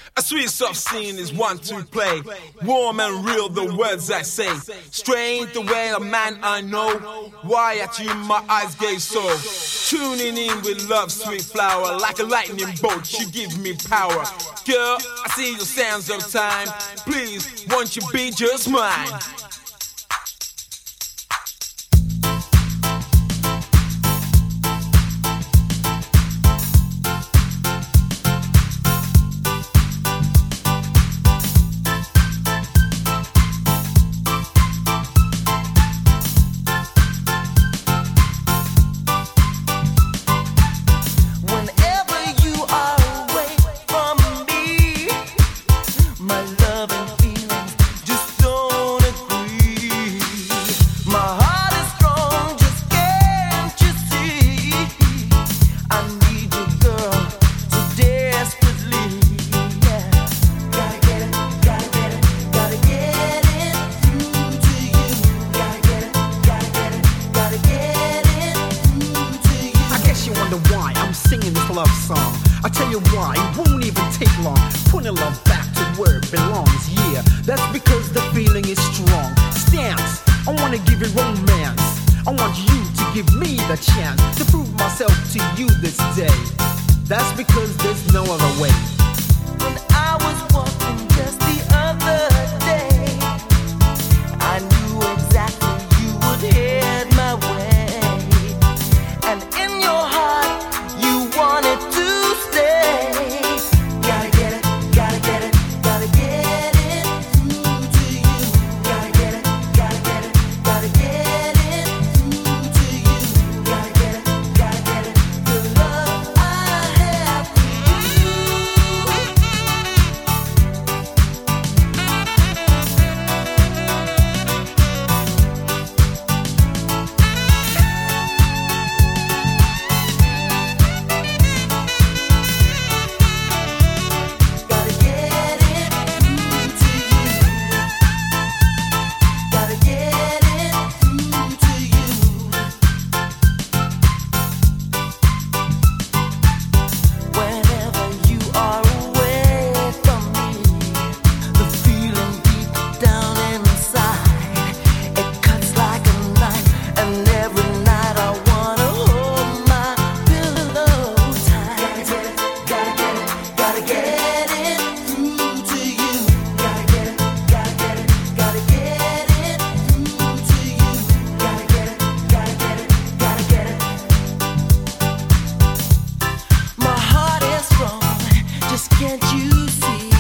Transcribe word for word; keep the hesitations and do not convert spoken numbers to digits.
A sweet soft scene is one to play. Warm and real the words I say. Strange the way a man I know. Why at you my eyes gaze so. Tuning in with love, sweet flower. Like a lightning bolt, you give me power. Girl, I see your sands of time. Please, won't you be just mine? I tell you why, it won't even take long. Putting love back to where it belongs, yeah. That's because the feeling is strong. Stance, I wanna give it romance. I want you to give me the chance to prove myself to you this day. That's because there's no other way. When I was walking just the other day, I knew exactly you would head my way. And in your heart, you wanted to stay. Gotta get it, gotta get it, gotta get it through to you. Gotta get it, gotta get it, gotta get it through to you. Gotta get it, gotta get it, the love I have for you. Gotta get it through to you. Gotta get it through to you. Whenever you are away from me, the feeling deep down inside, it cuts like a knife. And every night I wanna hold my pillow tight. Gotta get it, gotta get it, gotta get it through to you. Gotta get it, gotta get it, gotta get it through to you. Gotta get it, gotta get it, gotta get it. My heart is wrong, just can't you see?